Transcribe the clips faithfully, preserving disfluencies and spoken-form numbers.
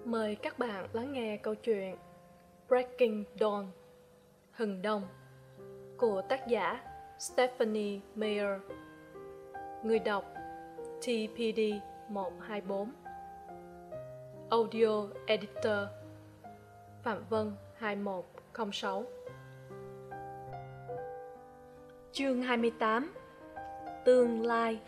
Mời các bạn lắng nghe câu chuyện Breaking Dawn, Hừng Đông của tác giả Stephanie Meyer. Người đọc T P D một hai bốn. Audio Editor Phạm Vân hai một không sáu. Chương hai mươi tám. Tương lai.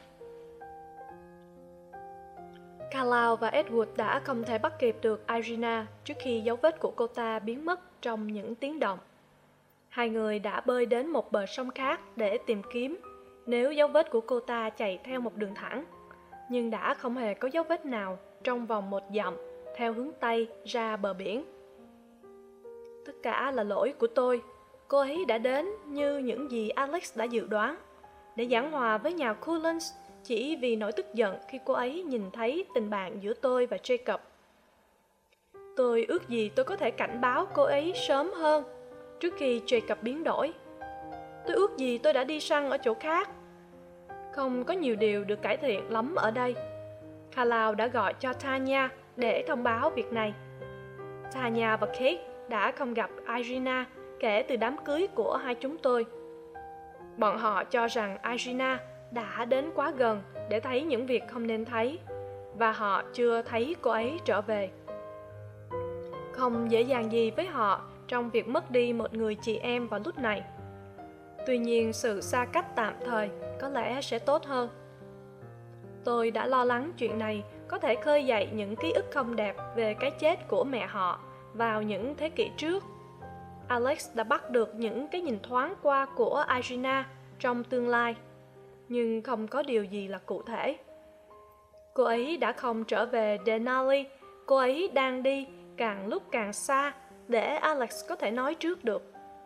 Carlisle và Edward đã không thể bắt kịp được Irina trước khi dấu vết của cô ta biến mất trong những tiếng động. Hai người đã bơi đến một bờ sông khác để tìm kiếm nếu dấu vết của cô ta chạy theo một đường thẳng, nhưng đã không hề có dấu vết nào trong vòng một dặm theo hướng Tây ra bờ biển. Tất cả là lỗi của tôi. Cô ấy đã đến như những gì Alex đã dự đoán, để giảng hòa với nhà Cullens chỉ vì nỗi tức giận khi cô ấy nhìn thấy tình bạn giữa tôi và Jacob. Tôi ước gì tôi có thể cảnh báo cô ấy sớm hơn, trước khi Jacob biến đổi. Tôi ước gì tôi đã đi săn ở chỗ khác. Không có nhiều điều được cải thiện lắm ở đây. Carlisle đã gọi cho Tanya để thông báo việc này. Tanya và Kate đã không gặp Irina kể từ đám cưới của hai chúng tôi. Bọn họ cho rằng Irina đã đến quá gần để thấy những việc không nên thấy, và họ chưa thấy cô ấy trở về. Không dễ dàng gì với họ trong việc mất đi một người chị em vào lúc này. Tuy nhiên sự xa cách tạm thời có lẽ sẽ tốt hơn. Tôi đã lo lắng chuyện này có thể khơi dậy những ký ức không đẹp về cái chết của mẹ họ vào những thế kỷ trước. Alex đã bắt được những cái nhìn thoáng qua của Irina trong tương lai, nhưng không có điều gì là cụ thể. Cô ấy đã không trở về Denali. Cô ấy đang đi càng lúc càng xa để Alex có thể nói trước được.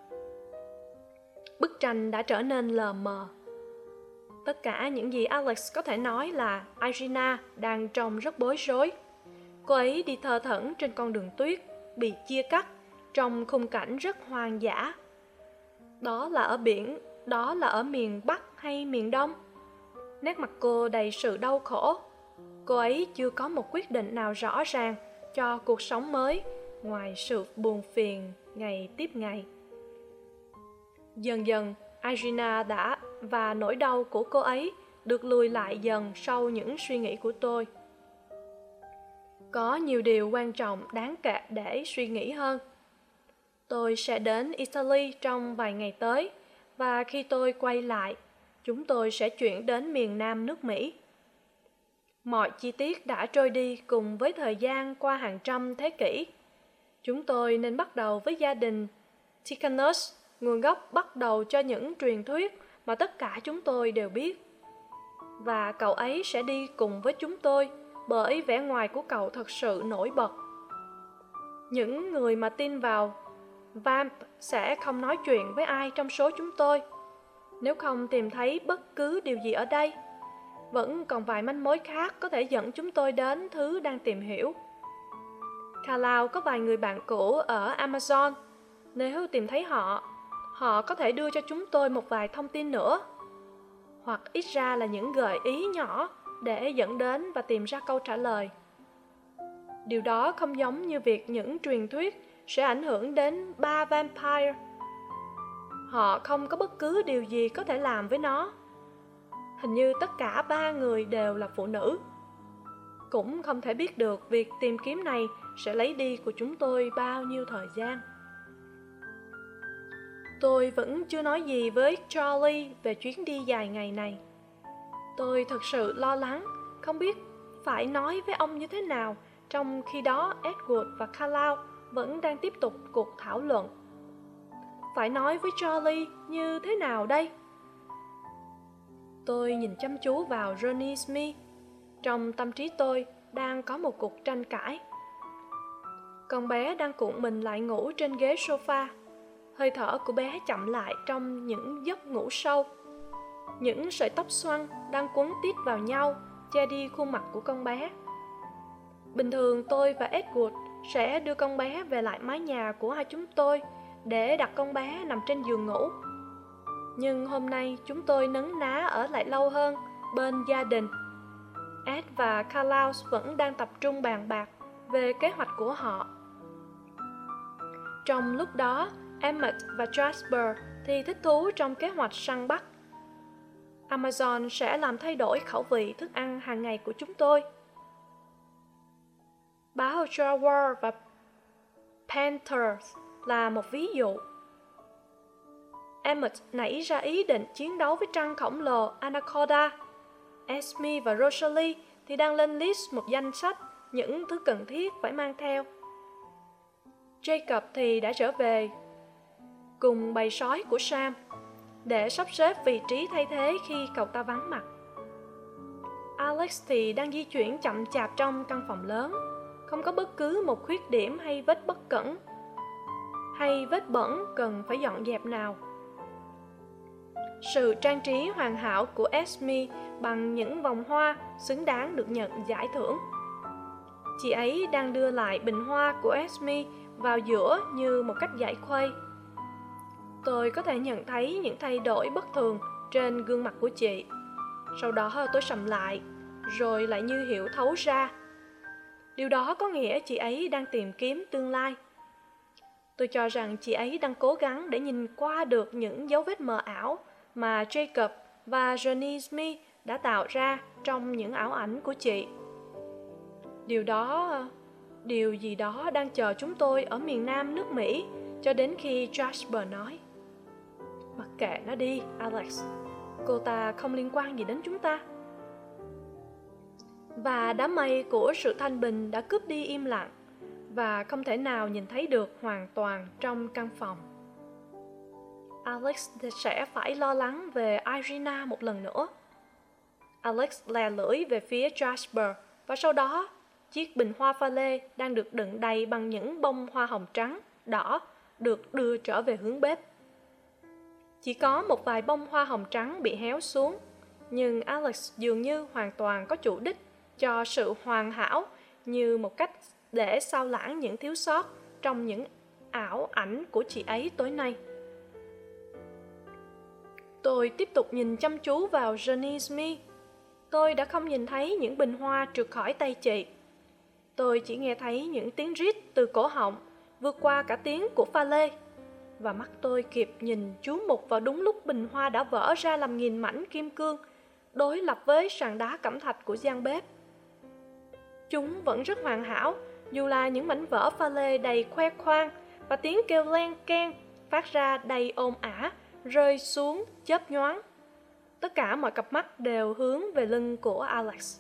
Bức tranh đã trở nên lờ mờ. Tất cả những gì Alex có thể nói là Irina đang trông rất bối rối. Cô ấy đi thơ thẩn trên con đường tuyết bị chia cắt trong khung cảnh rất hoang dã. Đó là ở biển, đó là ở miền Bắc hay miền Đông? Nét mặt cô đầy sự đau khổ. Cô ấy chưa có một quyết định nào rõ ràng cho cuộc sống mới, ngoài sự buồn phiền ngày tiếp ngày. Dần dần, Irina đã và nỗi đau của cô ấy được lùi lại dần sau những suy nghĩ của tôi. Có nhiều điều quan trọng đáng kể để suy nghĩ hơn. Tôi sẽ đến Italy trong vài ngày tới, và khi tôi quay lại, chúng tôi sẽ chuyển đến miền Nam nước Mỹ. Mọi chi tiết đã trôi đi cùng với thời gian qua hàng trăm thế kỷ. Chúng tôi nên bắt đầu với gia đình Ticanus, nguồn gốc bắt đầu cho những truyền thuyết mà tất cả chúng tôi đều biết. Và cậu ấy sẽ đi cùng với chúng tôi bởi vẻ ngoài của cậu thật sự nổi bật. Những người mà tin vào Vamp sẽ không nói chuyện với ai trong số chúng tôi, nếu không tìm thấy bất cứ điều gì ở đây. Vẫn còn vài manh mối khác có thể dẫn chúng tôi đến thứ đang tìm hiểu. Carlisle có vài người bạn cũ ở Amazon. Nếu tìm thấy họ, họ có thể đưa cho chúng tôi một vài thông tin nữa, hoặc ít ra là những gợi ý nhỏ để dẫn đến và tìm ra câu trả lời. Điều đó không giống như việc những truyền thuyết sẽ ảnh hưởng đến ba vampire. Họ không có bất cứ điều gì có thể làm với nó. Hình như tất cả ba người đều là phụ nữ. Cũng không thể biết được việc tìm kiếm này sẽ lấy đi của chúng tôi bao nhiêu thời gian. Tôi vẫn chưa nói gì với Charlie về chuyến đi dài ngày này. Tôi thật sự lo lắng, không biết phải nói với ông như thế nào, trong khi đó Edward và Carlisle vẫn đang tiếp tục cuộc thảo luận. Phải nói với Charlie như thế nào đây? Tôi nhìn chăm chú vào Ronnie Smith. Trong tâm trí tôi đang có một cuộc tranh cãi. Con bé đang cuộn mình lại ngủ trên ghế sofa. Hơi thở của bé chậm lại trong những giấc ngủ sâu. Những sợi tóc xoăn đang quấn tít vào nhau, che đi khuôn mặt của con bé. Bình thường tôi và Edward sẽ đưa con bé về lại mái nhà của hai chúng tôi để đặt con bé nằm trên giường ngủ. Nhưng hôm nay chúng tôi nấn ná ở lại lâu hơn bên gia đình. Ed và Carlisle vẫn đang tập trung bàn bạc về kế hoạch của họ. Trong lúc đó, Emmett và Jasper thì thích thú trong kế hoạch săn bắt. Amazon sẽ làm thay đổi khẩu vị thức ăn hàng ngày của chúng tôi. Báo Jaguar và Panthers là một ví dụ. Emmett nảy ra ý định chiến đấu với trăng khổng lồ Anaconda. Esme và Rosalie thì đang lên list một danh sách những thứ cần thiết phải mang theo. Jacob thì đã trở về cùng bầy sói của Sam để sắp xếp vị trí thay thế khi cậu ta vắng mặt. Alex thì đang di chuyển chậm chạp trong căn phòng lớn, không có bất cứ một khuyết điểm hay vết bất cẩn hay vết bẩn cần phải dọn dẹp nào. Sự trang trí hoàn hảo của Esme bằng những vòng hoa xứng đáng được nhận giải thưởng. Chị ấy đang đưa lại bình hoa của Esme vào giữa như một cách giải khuây. Tôi có thể nhận thấy những thay đổi bất thường trên gương mặt của chị. Sau đó tôi sầm lại, rồi lại như hiểu thấu ra. Điều đó có nghĩa chị ấy đang tìm kiếm tương lai. Tôi cho rằng chị ấy đang cố gắng để nhìn qua được những dấu vết mờ ảo mà Jacob và Johnny Smith đã tạo ra trong những ảo ảnh của chị. Điều đó, điều gì đó đang chờ chúng tôi ở miền nam nước Mỹ cho đến khi Jasper nói: "Mặc kệ nó đi, Alex. Cô ta không liên quan gì đến chúng ta." Và đám mây của sự thanh bình đã cướp đi im lặng và không thể nào nhìn thấy được hoàn toàn trong căn phòng. Alex sẽ phải lo lắng về Irina một lần nữa. Alex lè lưỡi về phía Jasper và sau đó chiếc bình hoa pha lê đang được đựng đầy bằng những bông hoa hồng trắng, đỏ được đưa trở về hướng bếp. Chỉ có một vài bông hoa hồng trắng bị héo xuống, nhưng Alex dường như hoàn toàn có chủ đích cho sự hoàn hảo như một cách để sao lãng những thiếu sót trong những ảo ảnh của chị ấy tối nay. Tôi tiếp tục nhìn chăm chú vào Johnny Smith. Tôi đã không nhìn thấy những bình hoa trượt khỏi tay chị. Tôi chỉ nghe thấy những tiếng rít từ cổ họng, vượt qua cả tiếng của pha lê. Và mắt tôi kịp nhìn chú mục vào đúng lúc bình hoa đã vỡ ra làm nghìn mảnh kim cương, đối lập với sàn đá cẩm thạch của gian bếp. Chúng vẫn rất hoàn hảo, dù là những mảnh vỡ pha lê đầy khoe khoang và tiếng kêu len keng phát ra đầy ồn ả, rơi xuống chớp nhoáng. Tất cả mọi cặp mắt đều hướng về lưng của Alex.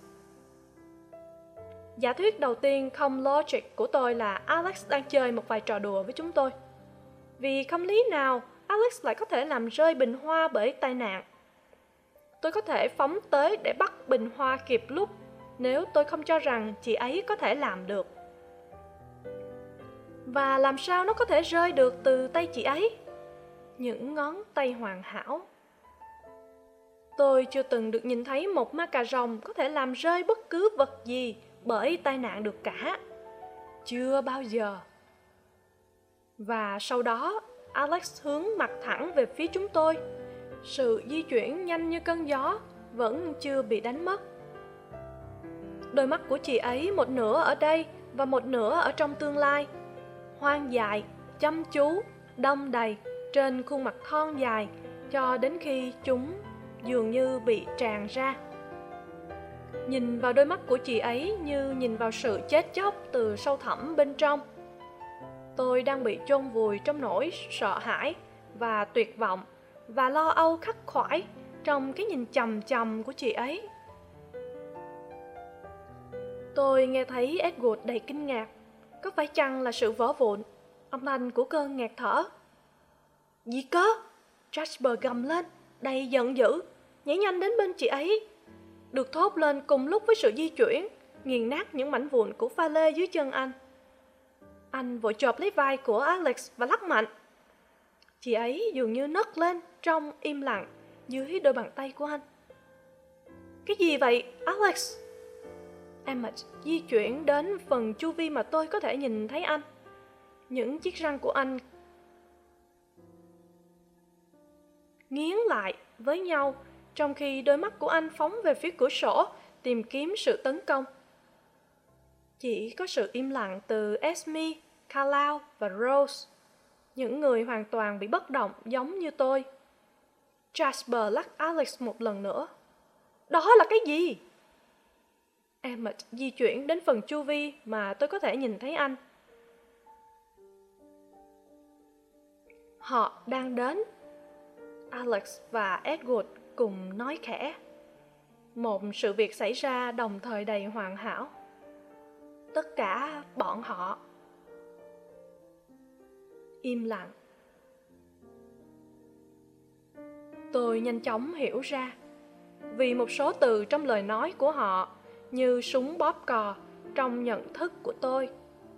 Giả thuyết đầu tiên không logic của tôi là Alex đang chơi một vài trò đùa với chúng tôi. Vì không lý nào Alex lại có thể làm rơi bình hoa bởi tai nạn. Tôi có thể phóng tới để bắt bình hoa kịp lúc nếu tôi không cho rằng chị ấy có thể làm được. Và làm sao nó có thể rơi được từ tay chị ấy? Những ngón tay hoàn hảo. Tôi chưa từng được nhìn thấy một ma cà rồng có thể làm rơi bất cứ vật gì bởi tai nạn được cả. Chưa bao giờ. Và sau đó, Alex hướng mặt thẳng về phía chúng tôi. Sự di chuyển nhanh như cơn gió vẫn chưa bị đánh mất. Đôi mắt của chị ấy một nửa ở đây và một nửa ở trong tương lai. Hoang dại, chăm chú, đong đầy trên khuôn mặt thon dài cho đến khi chúng dường như bị tràn ra. Nhìn vào đôi mắt của chị ấy như nhìn vào sự chết chóc từ sâu thẳm bên trong. Tôi đang bị chôn vùi trong nỗi sợ hãi và tuyệt vọng và lo âu khắc khoải trong cái nhìn chằm chằm của chị ấy. Tôi nghe thấy Edward đầy kinh ngạc. Có phải chăng là sự vỡ vụn, âm thanh của cơn ngạt thở? Gì cơ? Jasper gầm lên, đầy giận dữ, nhảy nhanh đến bên chị ấy. Được thốt lên cùng lúc với sự di chuyển, nghiền nát những mảnh vụn của pha lê dưới chân anh. Anh vội chộp lấy vai của Alex và lắc mạnh. Chị ấy dường như nấc lên trong im lặng dưới đôi bàn tay của anh. Cái gì vậy, Alex? Emmett di chuyển đến phần chu vi mà tôi có thể nhìn thấy anh. Những chiếc răng của anh nghiến lại với nhau, trong khi đôi mắt của anh phóng về phía cửa sổ tìm kiếm sự tấn công. Chỉ có sự im lặng từ Esme, Carlisle và Rose, những người hoàn toàn bị bất động giống như tôi. Jasper lắc Alex một lần nữa. Đó là cái gì? Emmett di chuyển đến phần chu vi mà tôi có thể nhìn thấy anh. Họ đang đến. Alex và Edward cùng nói khẽ. Một sự việc xảy ra đồng thời đầy hoàn hảo. Tất cả bọn họ im lặng. Tôi nhanh chóng hiểu ra, vì một số từ trong lời nói của họ như súng bóp cò trong nhận thức của tôi.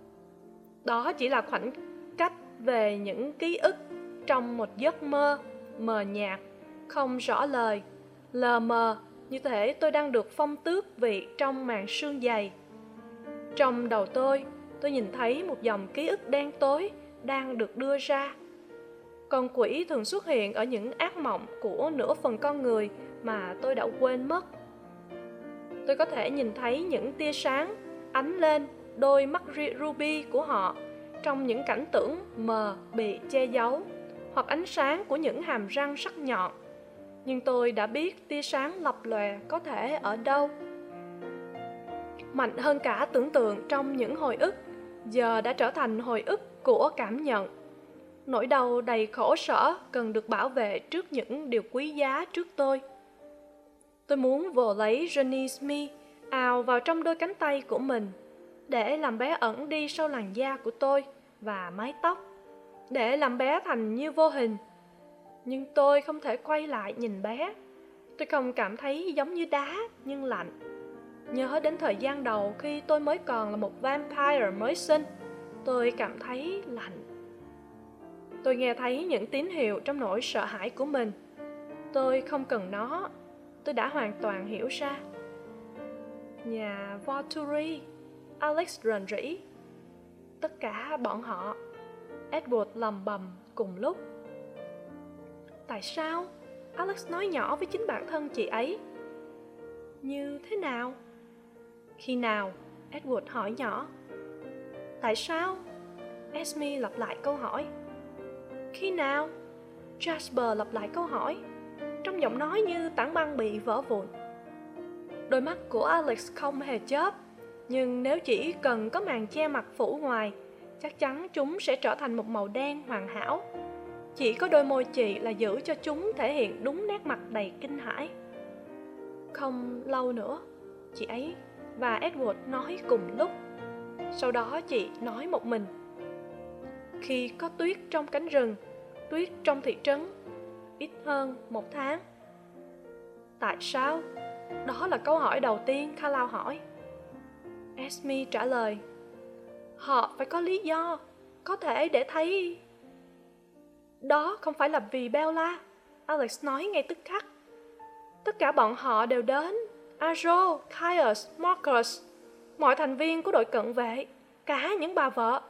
Đó chỉ là khoảnh cách về những ký ức trong một giấc mơ mờ nhạt, không rõ lời, lờ mờ, như thể tôi đang được phong tước vị trong màn sương dày. Trong đầu tôi, tôi nhìn thấy một dòng ký ức đen tối đang được đưa ra. Con quỷ thường xuất hiện ở những ác mộng của nửa phần con người mà tôi đã quên mất. Tôi có thể nhìn thấy những tia sáng ánh lên đôi mắt ruby của họ trong những cảnh tưởng mờ bị che giấu, hoặc ánh sáng của những hàm răng sắc nhọn. Nhưng tôi đã biết tia sáng lập lòe có thể ở đâu. Mạnh hơn cả tưởng tượng trong những hồi ức, giờ đã trở thành hồi ức của cảm nhận. Nỗi đau đầy khổ sở cần được bảo vệ trước những điều quý giá trước tôi. Tôi muốn vồ lấy Johnny Smith ào vào trong đôi cánh tay của mình, để làm bé ẩn đi sau làn da của tôi và mái tóc, để làm bé thành như vô hình. Nhưng tôi không thể quay lại nhìn bé. Tôi không cảm thấy giống như đá nhưng lạnh. Nhớ đến thời gian đầu khi tôi mới còn là một vampire mới sinh, tôi cảm thấy lạnh. Tôi nghe thấy những tín hiệu trong nỗi sợ hãi của mình. Tôi không cần nó. Tôi đã hoàn toàn hiểu ra. Nhà Volturi, Alex rền rĩ. Tất cả bọn họ. Edward lầm bầm cùng lúc. Tại sao? Alex nói nhỏ với chính bản thân chị ấy. Như thế nào? Khi nào? Edward hỏi nhỏ. Tại sao? Esme lặp lại câu hỏi. Khi nào? Jasper lặp lại câu hỏi, trong giọng nói như tảng băng bị vỡ vụn. Đôi mắt của Alex không hề chớp, nhưng nếu chỉ cần có màn che mặt phủ ngoài, chắc chắn chúng sẽ trở thành một màu đen hoàn hảo. Chỉ có đôi môi chị là giữ cho chúng thể hiện đúng nét mặt đầy kinh hãi. Không lâu nữa, chị ấy và Edward nói cùng lúc. Sau đó chị nói một mình. Khi có tuyết trong cánh rừng, tuyết trong thị trấn, ít hơn một tháng. Tại sao? Đó là câu hỏi đầu tiên Carlisle hỏi. Esme trả lời. Họ phải có lý do, có thể để thấy... Đó không phải là vì Bella, Alex nói ngay tức khắc. Tất cả bọn họ đều đến. Ajo, Caius, Marcus, mọi thành viên của đội cận vệ, cả những bà vợ.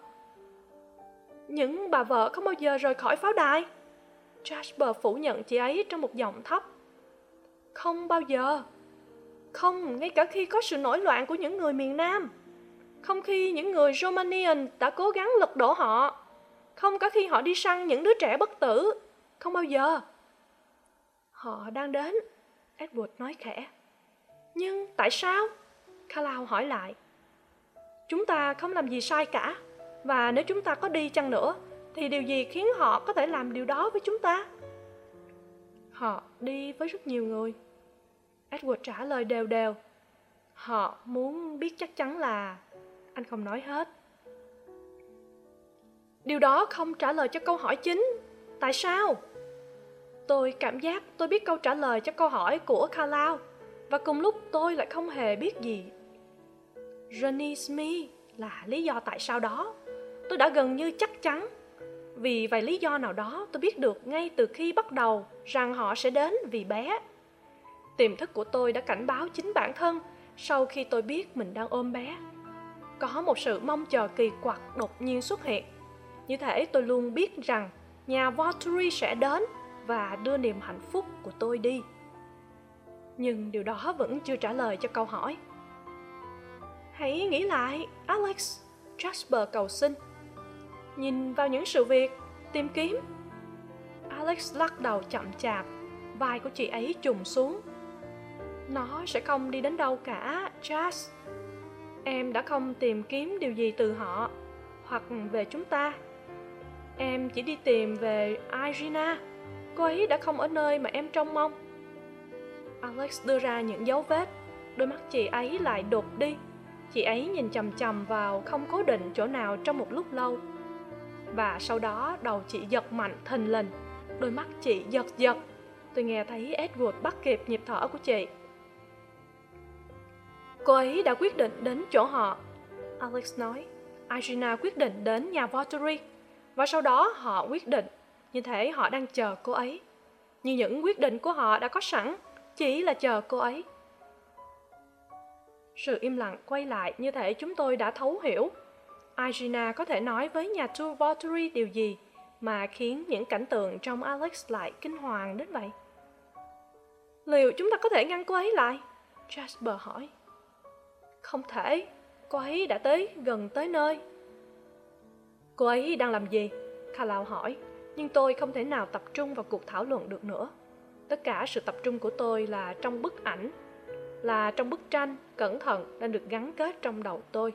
Những bà vợ không bao giờ rời khỏi pháo đài. Jasper phủ nhận chị ấy trong một giọng thấp. Không bao giờ. Không, ngay cả khi có sự nổi loạn của những người miền Nam. Không khi những người Romanian đã cố gắng lật đổ họ. Không cả khi họ đi săn những đứa trẻ bất tử. Không bao giờ. Họ đang đến, Edward nói khẽ. Nhưng tại sao? Carlisle hỏi lại. Chúng ta không làm gì sai cả. Và nếu chúng ta có đi chăng nữa, thì điều gì khiến họ có thể làm điều đó với chúng ta? Họ đi với rất nhiều người. Edward trả lời đều đều. Họ muốn biết chắc chắn là... Anh không nói hết. Điều đó không trả lời cho câu hỏi chính. Tại sao? Tôi cảm giác tôi biết câu trả lời cho câu hỏi của Carlisle, và cùng lúc tôi lại không hề biết gì. Johnny Smith là lý do tại sao đó. Tôi đã gần như chắc chắn. Vì vài lý do nào đó tôi biết được ngay từ khi bắt đầu rằng họ sẽ đến vì bé. Tiềm thức của tôi đã cảnh báo chính bản thân sau khi tôi biết mình đang ôm bé. Có một sự mong chờ kỳ quặc đột nhiên xuất hiện. Như thể tôi luôn biết rằng nhà Volturi sẽ đến và đưa niềm hạnh phúc của tôi đi. Nhưng điều đó vẫn chưa trả lời cho câu hỏi. Hãy nghĩ lại, Alex, Jasper cầu xin. Nhìn vào những sự việc, tìm kiếm. Alex lắc đầu chậm chạp, vai của chị ấy trùng xuống. Nó sẽ không đi đến đâu cả, Jas. Em đã không tìm kiếm điều gì từ họ, hoặc về chúng ta. Em chỉ đi tìm về Irina. Cô ấy đã không ở nơi mà em trông mong. Alex đưa ra những dấu vết. Đôi mắt chị ấy lại đột đi. Chị ấy nhìn chằm chằm vào không cố định chỗ nào trong một lúc lâu. Và sau đó đầu chị giật mạnh thình lình. Đôi mắt chị giật giật. Tôi nghe thấy Edward bắt kịp nhịp thở của chị. Cô ấy đã quyết định đến chỗ họ, Alex nói. Irina quyết định đến nhà Valtteri. Và sau đó họ quyết định, như thể họ đang chờ cô ấy. Như những quyết định của họ đã có sẵn, chỉ là chờ cô ấy. Sự im lặng quay lại như thể chúng tôi đã thấu hiểu. Irina có thể nói với nhà tour Valtteri điều gì mà khiến những cảnh tượng trong Alex lại kinh hoàng đến vậy? Liệu chúng ta có thể ngăn cô ấy lại? Jasper hỏi. Không thể, cô ấy đã tới gần tới nơi. Cô ấy đang làm gì? Carlisle hỏi, nhưng tôi không thể nào tập trung vào cuộc thảo luận được nữa. Tất cả sự tập trung của tôi là trong bức ảnh, là trong bức tranh cẩn thận đang được gắn kết trong đầu tôi.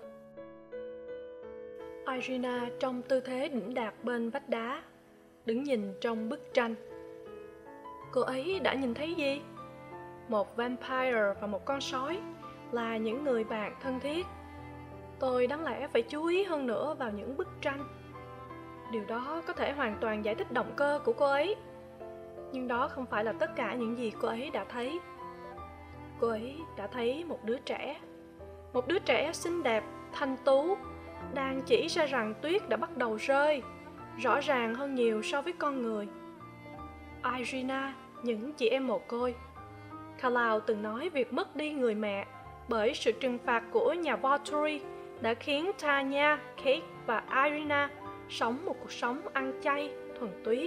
Irina trong tư thế đỉnh đạt bên vách đá, đứng nhìn trong bức tranh. Cô ấy đã nhìn thấy gì? Một vampire và một con sói là những người bạn thân thiết. Tôi đáng lẽ phải chú ý hơn nữa vào những bức tranh. Điều đó có thể hoàn toàn giải thích động cơ của cô ấy. Nhưng đó không phải là tất cả những gì cô ấy đã thấy. Cô ấy đã thấy một đứa trẻ. Một đứa trẻ xinh đẹp, thanh tú, đang chỉ ra rằng tuyết đã bắt đầu rơi, rõ ràng hơn nhiều so với con người. Irina, những chị em mồ côi. Carlisle từng nói việc mất đi người mẹ bởi sự trừng phạt của nhà Valtteri đã khiến Tanya, Kate và Irina sống một cuộc sống ăn chay, thuần túy.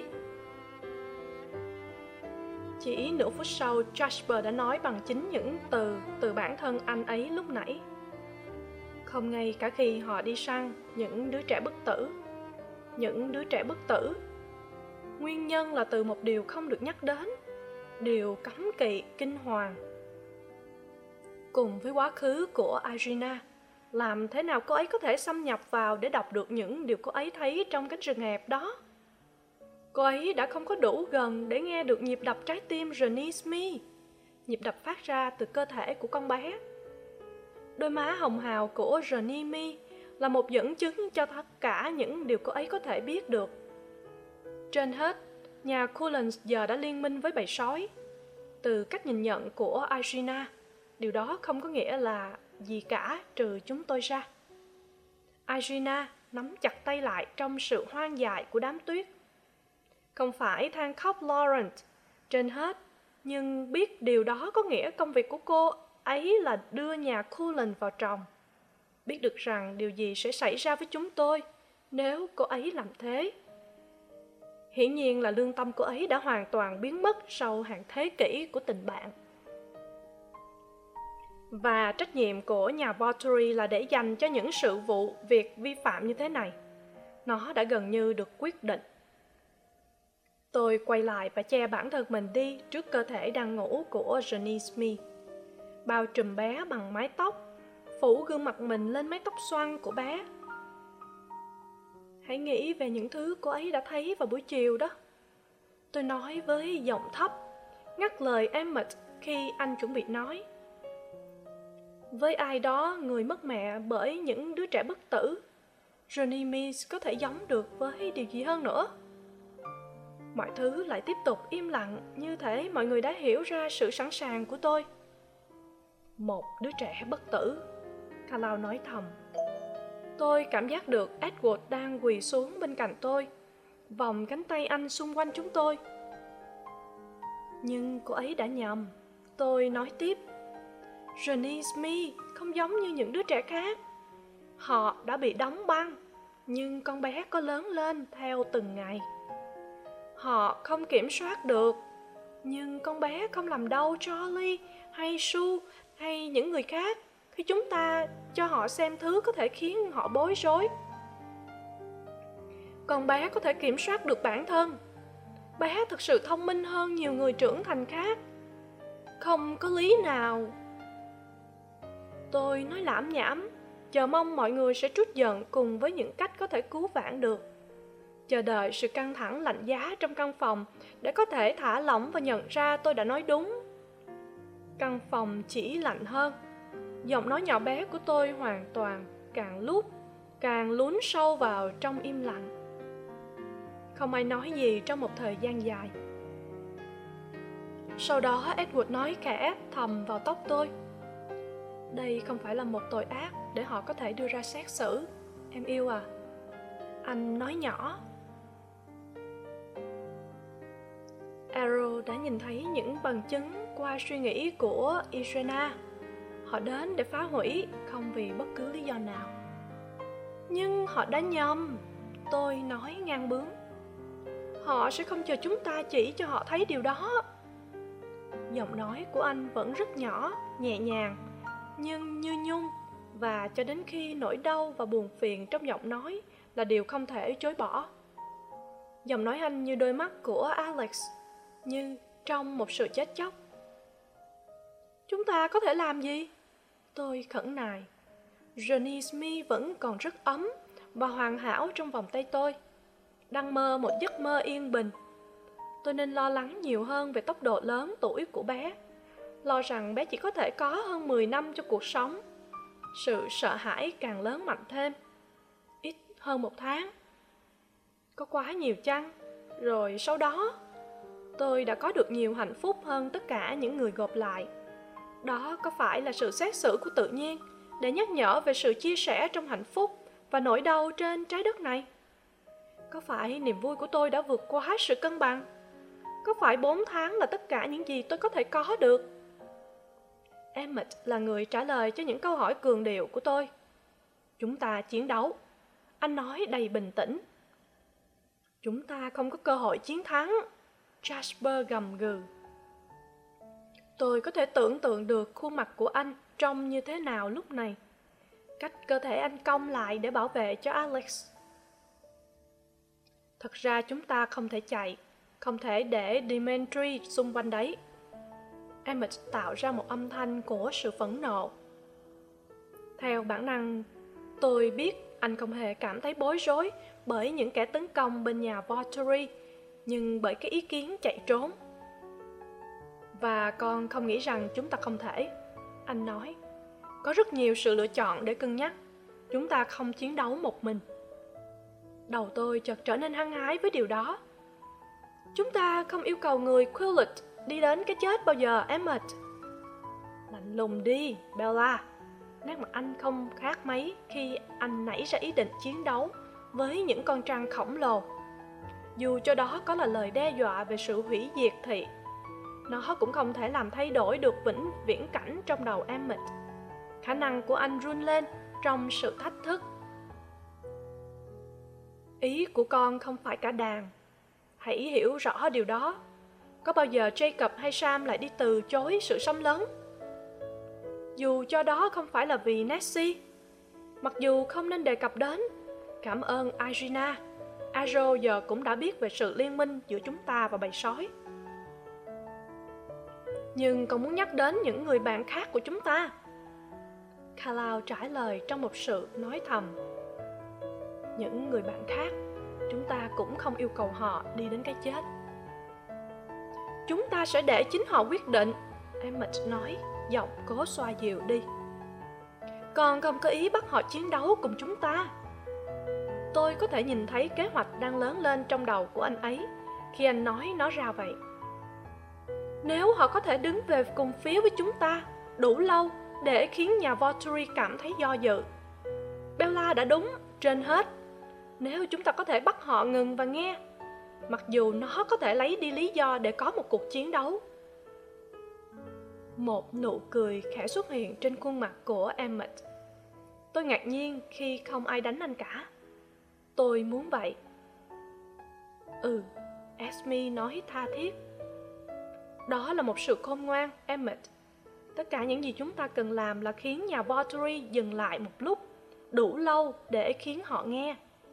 Chỉ nửa phút sau, Jasper đã nói bằng chính những từ từ bản thân anh ấy lúc nãy. Không ngay cả khi họ đi săn những đứa trẻ bất tử. Những đứa trẻ bất tử. Nguyên nhân là từ một điều không được nhắc đến. Điều cấm kỵ kinh hoàng. Cùng với quá khứ của Irina, làm thế nào cô ấy có thể xâm nhập vào để đọc được những điều cô ấy thấy trong cánh rừng hẹp đó? Cô ấy đã không có đủ gần để nghe được nhịp đập trái tim Johnny Smith, nhịp đập phát ra từ cơ thể của con bé. Đôi má hồng hào của Johnny Mi là một dẫn chứng cho tất cả những điều cô ấy có thể biết được. Trên hết, nhà Cullens giờ đã liên minh với bầy sói. Từ cách nhìn nhận của Irina, điều đó không có nghĩa là gì cả trừ chúng tôi ra. Irina nắm chặt tay lại trong sự hoang dại của đám tuyết. Không phải than khóc Laurent, trên hết, nhưng biết điều đó có nghĩa công việc của cô ấy là đưa nhà Cullen vào tròng. Biết được rằng điều gì sẽ xảy ra với chúng tôi nếu cô ấy làm thế. Hiển nhiên là lương tâm cô ấy đã hoàn toàn biến mất sau hàng thế kỷ của tình bạn. Và trách nhiệm của nhà Valtteri là để dành cho những sự vụ việc vi phạm như thế này. Nó đã gần như được quyết định. Tôi quay lại và che bản thân mình đi trước cơ thể đang ngủ của Johnny Smith. Bao trùm bé bằng mái tóc, phủ gương mặt mình lên mái tóc xoăn của bé. Hãy nghĩ về những thứ cô ấy đã thấy vào buổi chiều đó. Tôi nói với giọng thấp, ngắt lời Emmett khi anh chuẩn bị nói. Với ai đó người mất mẹ bởi những đứa trẻ bất tử, Johnny Mees có thể giống được với điều gì hơn nữa? Mọi thứ lại tiếp tục im lặng, như thể mọi người đã hiểu ra sự sẵn sàng của tôi. Một đứa trẻ bất tử, Carlisle nói thầm. Tôi cảm giác được Edward đang quỳ xuống bên cạnh tôi, vòng cánh tay anh xung quanh chúng tôi. Nhưng cô ấy đã nhầm, tôi nói tiếp. Johnny Smith không giống như những đứa trẻ khác. Họ đã bị đóng băng, nhưng con bé có lớn lên theo từng ngày. Họ không kiểm soát được, nhưng con bé không làm đau Charlie hay Sue hay những người khác khi chúng ta cho họ xem thứ có thể khiến họ bối rối. Con bé có thể kiểm soát được bản thân. Bé thực sự thông minh hơn nhiều người trưởng thành khác. Không có lý nào. Tôi nói lảm nhảm, chờ mong mọi người sẽ trút giận cùng với những cách có thể cứu vãn được. Chờ đợi sự căng thẳng lạnh giá trong căn phòng để có thể thả lỏng và nhận ra tôi đã nói đúng. Căn phòng chỉ lạnh hơn. Giọng nói nhỏ bé của tôi hoàn toàn càng lúc càng lún sâu vào trong im lặng. Không ai nói gì trong một thời gian dài. Sau đó Edward nói khẽ thầm vào tóc tôi. Đây không phải là một tội ác để họ có thể đưa ra xét xử, em yêu à. Anh nói nhỏ. Arrow đã nhìn thấy những bằng chứng qua suy nghĩ của Irena. Họ đến để phá hủy, không vì bất cứ lý do nào. Nhưng họ đã nhầm, tôi nói ngang bướng. Họ sẽ không chờ chúng ta chỉ cho họ thấy điều đó. Giọng nói của anh vẫn rất nhỏ, nhẹ nhàng, nhưng như nhung, và cho đến khi nỗi đau và buồn phiền trong giọng nói là điều không thể chối bỏ. Giọng nói anh như đôi mắt của Alex, như trong một sự chết chóc. Chúng ta có thể làm gì? Tôi khẩn nài. Johnny Smith vẫn còn rất ấm và hoàn hảo trong vòng tay tôi, đang mơ một giấc mơ yên bình. Tôi nên lo lắng nhiều hơn về tốc độ lớn tuổi của bé, lo rằng bé chỉ có thể có hơn mười năm cho cuộc sống. Sự sợ hãi càng lớn mạnh thêm. Ít hơn một tháng. Có quá nhiều chăng? Rồi sau đó, tôi đã có được nhiều hạnh phúc hơn tất cả những người gộp lại. Đó có phải là sự xét xử của tự nhiên để nhắc nhở về sự chia sẻ trong hạnh phúc và nỗi đau trên trái đất này? Có phải niềm vui của tôi đã vượt quá sự cân bằng? Có phải bốn tháng là tất cả những gì tôi có thể có được? Emmett là người trả lời cho những câu hỏi cường điệu của tôi. Chúng ta chiến đấu. Anh nói đầy bình tĩnh. Chúng ta không có cơ hội chiến thắng. Jasper gầm gừ. Tôi có thể tưởng tượng được khuôn mặt của anh trông như thế nào lúc này. Cách cơ thể anh cong lại để bảo vệ cho Alex. Thật ra chúng ta không thể chạy, không thể để Dimitri xung quanh đấy. Emmett tạo ra một âm thanh của sự phẫn nộ. Theo bản năng, tôi biết anh không hề cảm thấy bối rối bởi những kẻ tấn công bên nhà Valtteri, nhưng bởi cái ý kiến chạy trốn. Và con không nghĩ rằng chúng ta không thể, anh nói. Có rất nhiều sự lựa chọn để cân nhắc. Chúng ta không chiến đấu một mình. Đầu tôi chợt trở nên hăng hái với điều đó. Chúng ta không yêu cầu người Quillet đi đến cái chết bao giờ, Emmett. Lạnh lùng đi, Bella. Nét mặt anh không khác mấy khi anh nảy ra ý định chiến đấu với những con trăng khổng lồ. Dù cho đó có là lời đe dọa về sự hủy diệt thì nó cũng không thể làm thay đổi được vĩnh viễn cảnh trong đầu Emmett. Khả năng của anh run lên trong sự thách thức. Ý của con không phải cả đàn. Hãy hiểu rõ điều đó. Có bao giờ Jacob hay Sam lại đi từ chối sự xâm lấn? Dù cho đó không phải là vì Nessie. Mặc dù không nên đề cập đến. Cảm ơn Irina. Arrow giờ cũng đã biết về sự liên minh giữa chúng ta và bầy sói. Nhưng con muốn nhắc đến những người bạn khác của chúng ta. Carlisle trả lời trong một sự nói thầm. Những người bạn khác, chúng ta cũng không yêu cầu họ đi đến cái chết. Chúng ta sẽ để chính họ quyết định, Emmett nói, giọng cố xoa dịu đi. Con không có ý bắt họ chiến đấu cùng chúng ta. Tôi có thể nhìn thấy kế hoạch đang lớn lên trong đầu của anh ấy khi anh nói nó ra vậy. Nếu họ có thể đứng về cùng phía với chúng ta đủ lâu để khiến nhà Valtteri cảm thấy do dự. Bella đã đúng, trên hết. Nếu chúng ta có thể bắt họ ngừng và nghe, mặc dù nó có thể lấy đi lý do để có một cuộc chiến đấu. Một nụ cười khẽ xuất hiện trên khuôn mặt của Emmett. Tôi ngạc nhiên khi không ai đánh anh cả. Tôi muốn vậy. Ừ, Esme nói tha thiết. Đó là một sự khôn ngoan, Emmett. Tất cả những gì chúng ta cần làm là khiến nhà Volturi dừng lại một lúc, đủ lâu để khiến họ nghe.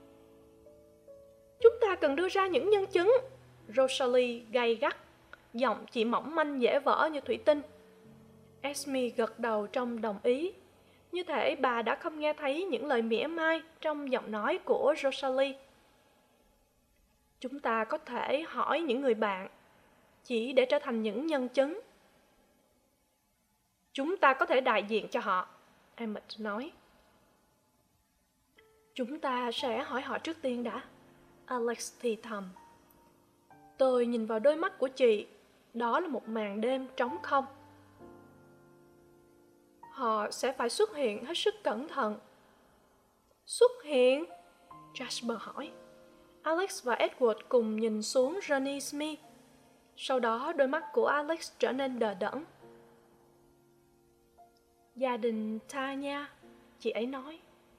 Chúng ta cần đưa ra những nhân chứng, Rosalie gay gắt, giọng chị mỏng manh dễ vỡ như thủy tinh. Esme gật đầu trong đồng ý, như thể bà đã không nghe thấy những lời mỉa mai trong giọng nói của Rosalie. Chúng ta có thể hỏi những người bạn, chỉ để trở thành những nhân chứng. Chúng ta có thể đại diện cho họ, Emmett nói. Chúng ta sẽ hỏi họ trước tiên đã, Alex thì thầm. Tôi nhìn vào đôi mắt của chị, đó là một màn đêm trống không. Họ sẽ phải xuất hiện hết sức cẩn thận. Xuất hiện? Jasper hỏi. Alex và Edward cùng nhìn xuống Johnny Smith. Sau đó đôi mắt của Alex trở nên đờ đẫn. Gia đình Tanya, chị ấy nói.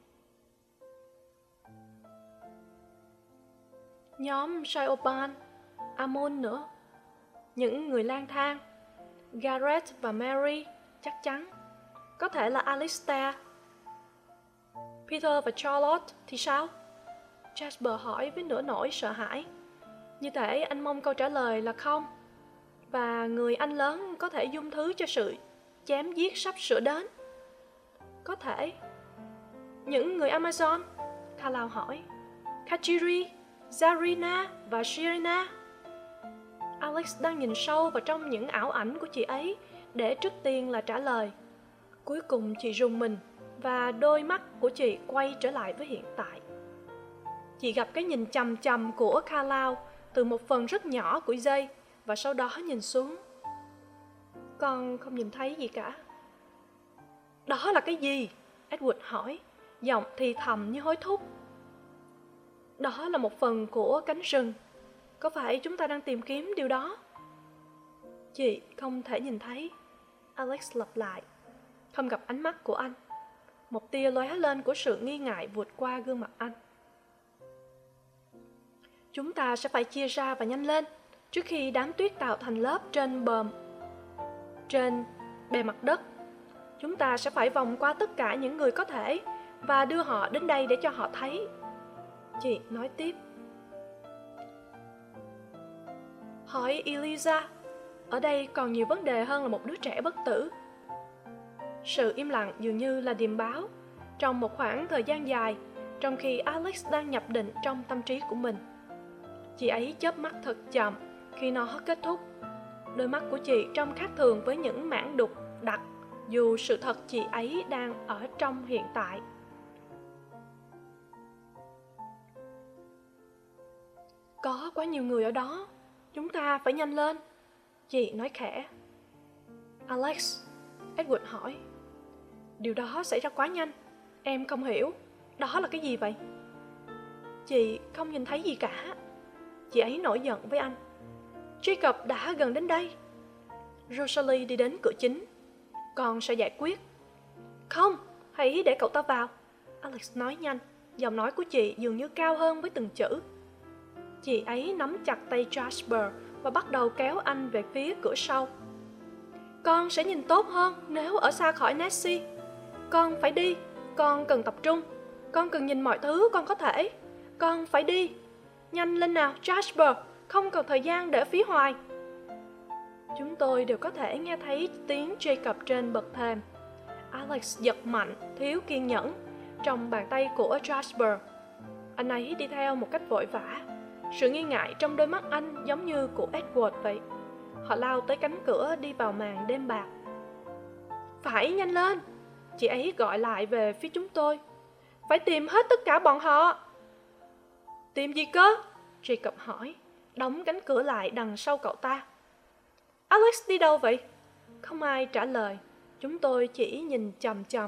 Nhóm Siobhan, Amon nữa. Những người lang thang. Garrett và Mary, chắc chắn. Có thể là Alistair. Peter và Charlotte thì sao? Jasper hỏi với nửa nỗi sợ hãi. Như thể anh mong câu trả lời là không. Và người anh lớn có thể dung thứ cho sự chém giết sắp sửa đến. Có thể. Những người Amazon? Carlisle hỏi. Kachiri, Zarina và Shirina. Alex đang nhìn sâu vào trong những ảo ảnh của chị ấy để trước tiên là trả lời. Cuối cùng chị rùng mình và đôi mắt của chị quay trở lại với hiện tại. Chị gặp cái nhìn chằm chằm của Carlisle từ một phần rất nhỏ của dây và sau đó nhìn xuống. Con không nhìn thấy gì cả. Đó là cái gì? Edward hỏi, giọng thì thầm như hối thúc. Đó là một phần của cánh rừng. Có phải chúng ta đang tìm kiếm điều đó? Chị không thể nhìn thấy. Alex lặp lại. Không gặp ánh mắt của anh. Một tia lóe lên của sự nghi ngại vụt qua gương mặt anh. Chúng ta sẽ phải chia ra và nhanh lên trước khi đám tuyết tạo thành lớp trên bờ trên bề mặt đất. Chúng ta sẽ phải vòng qua tất cả những người có thể và đưa họ đến đây để cho họ thấy. Chị nói tiếp. Hỏi Eliza, ở đây còn nhiều vấn đề hơn là một đứa trẻ bất tử. Sự im lặng dường như là điềm báo trong một khoảng thời gian dài, trong khi Alex đang nhập định trong tâm trí của mình. Chị ấy chớp mắt thật chậm khi nó kết thúc. Đôi mắt của chị trông khác thường với những mảng đục đặc, dù sự thật chị ấy đang ở trong hiện tại. Có quá nhiều người ở đó. Chúng ta phải nhanh lên. Chị nói khẽ. Alex, Edward hỏi. Điều đó xảy ra quá nhanh. Em không hiểu. Đó là cái gì vậy? Chị không nhìn thấy gì cả. Chị ấy nổi giận với anh. Jacob đã gần đến đây. Rosalie đi đến cửa chính. Con sẽ giải quyết. Không, hãy để cậu ta vào. Alex nói nhanh. Giọng nói của chị dường như cao hơn với từng chữ. Chị ấy nắm chặt tay Jasper và bắt đầu kéo anh về phía cửa sau. Con sẽ nhìn tốt hơn nếu ở xa khỏi Nessie. Con phải đi. Con cần tập trung. Con cần nhìn mọi thứ con có thể. Con phải đi. Nhanh lên nào, Jasper. Không còn thời gian để phí hoài. Chúng tôi đều có thể nghe thấy tiếng Jacob trên bậc thềm. Alex giật mạnh, thiếu kiên nhẫn trong bàn tay của Jasper. Anh ấy đi theo một cách vội vã. Sự nghi ngại trong đôi mắt anh giống như của Edward vậy. Họ lao tới cánh cửa đi vào màn đêm bạc. Phải nhanh lên. Chị ấy gọi lại về phía chúng tôi. Phải tìm hết tất cả bọn họ. Tìm gì cơ? Jacob hỏi, đóng cánh cửa lại đằng sau cậu ta. Alex đi đâu vậy? Không ai trả lời. Chúng tôi chỉ nhìn chằm chằm.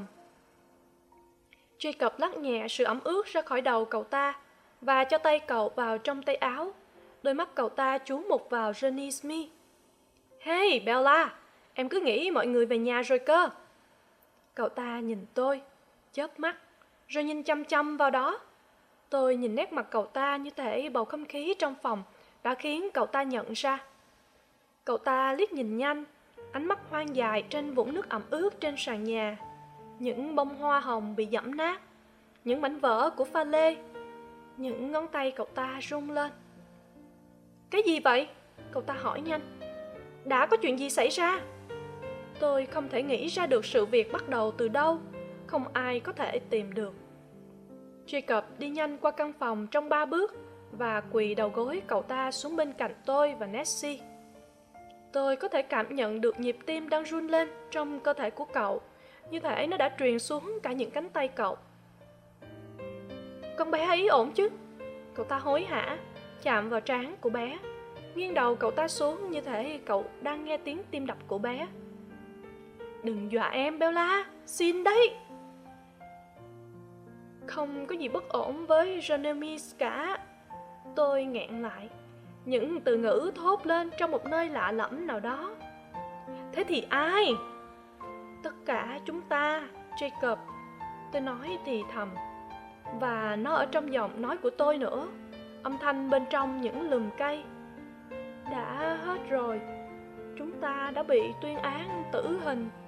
Jacob lắc nhẹ sự ẩm ướt ra khỏi đầu cậu ta và cho tay cậu vào trong tay áo. Đôi mắt cậu ta chú mục vào Johnny Smith. Hey Bella, em cứ nghĩ mọi người về nhà rồi cơ. Cậu ta nhìn tôi, chớp mắt, rồi nhìn chăm chăm vào đó. Tôi nhìn nét mặt cậu ta như thể bầu không khí trong phòng đã khiến cậu ta nhận ra. Cậu ta liếc nhìn nhanh, ánh mắt hoang dại trên vũng nước ẩm ướt trên sàn nhà, những bông hoa hồng bị giẫm nát, những mảnh vỡ của pha lê. Những ngón tay cậu ta rung lên. Cái gì vậy? Cậu ta hỏi nhanh. Đã có chuyện gì xảy ra? Tôi không thể nghĩ ra được sự việc bắt đầu từ đâu. Không ai có thể tìm được. Jacob đi nhanh qua căn phòng trong ba bước và quỳ đầu gối cậu ta xuống bên cạnh tôi và Nessie. Tôi có thể cảm nhận được nhịp tim đang run lên trong cơ thể của cậu, như thể nó đã truyền xuống cả những cánh tay cậu. Con bé ấy ổn chứ? Cậu ta hối hả, chạm vào trán của bé, nghiêng đầu cậu ta xuống như thể cậu đang nghe tiếng tim đập của bé. Đừng dọa em, Bella, xin đấy. Không có gì bất ổn với Jonemis cả. Tôi nghẹn lại, những từ ngữ thốt lên trong một nơi lạ lẫm nào đó. Thế thì ai? Tất cả chúng ta, Jacob. Tôi nói thì thầm. Và nó ở trong giọng nói của tôi nữa, âm thanh bên trong những lùm cây. Đã hết rồi. Chúng ta đã bị tuyên án tử hình.